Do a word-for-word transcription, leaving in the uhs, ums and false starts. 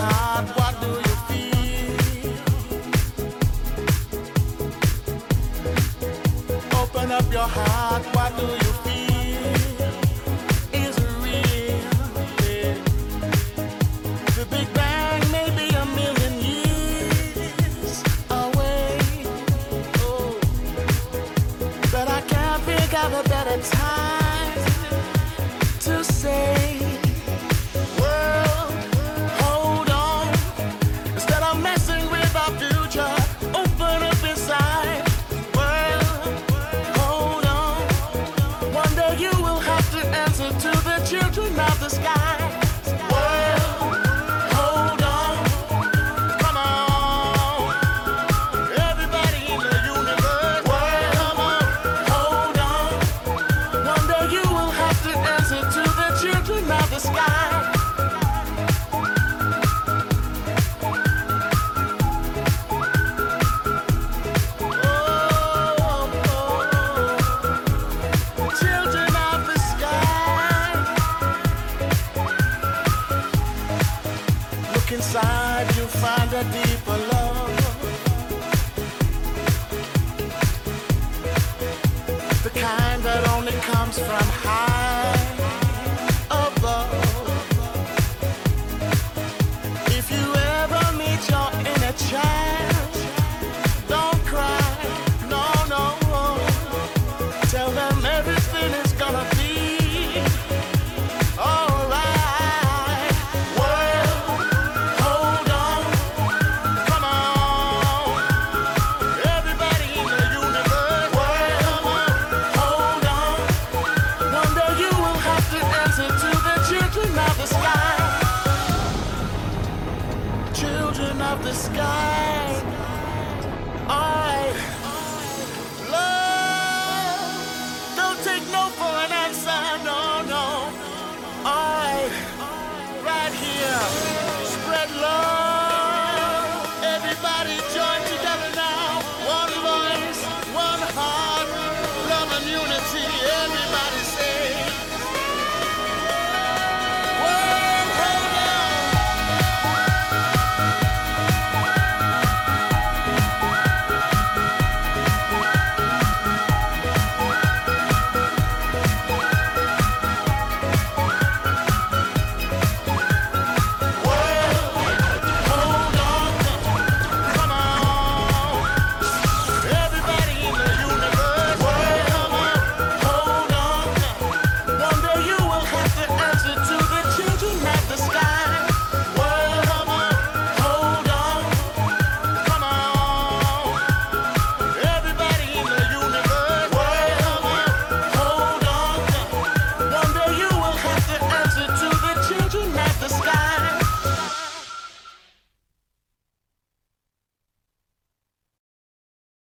heart, what do you feel? Open up your heart, what do you feel? Is it real? Yeah. The Big Bang may be a million years away. Oh, but I can't think of a better time to say, world, hold on. Instead of messing with our future, open up inside. World, hold on. One day you will have to answer to the children of the sky. World, hold on. Come on. Everybody in the universe. World, come on. Hold on. One day you will have to answer to the children of the sky. Children of the sky, look inside, you'll find a deeper love, the kind that only comes from high above. If you ever meet your inner child, don't cry, no, no. Tell them everything is gonna be alright. World, hold on. Come on. Everybody in the universe. World, come on. Hold on. One day you will have to answer to the children of the sky. Children of the sky.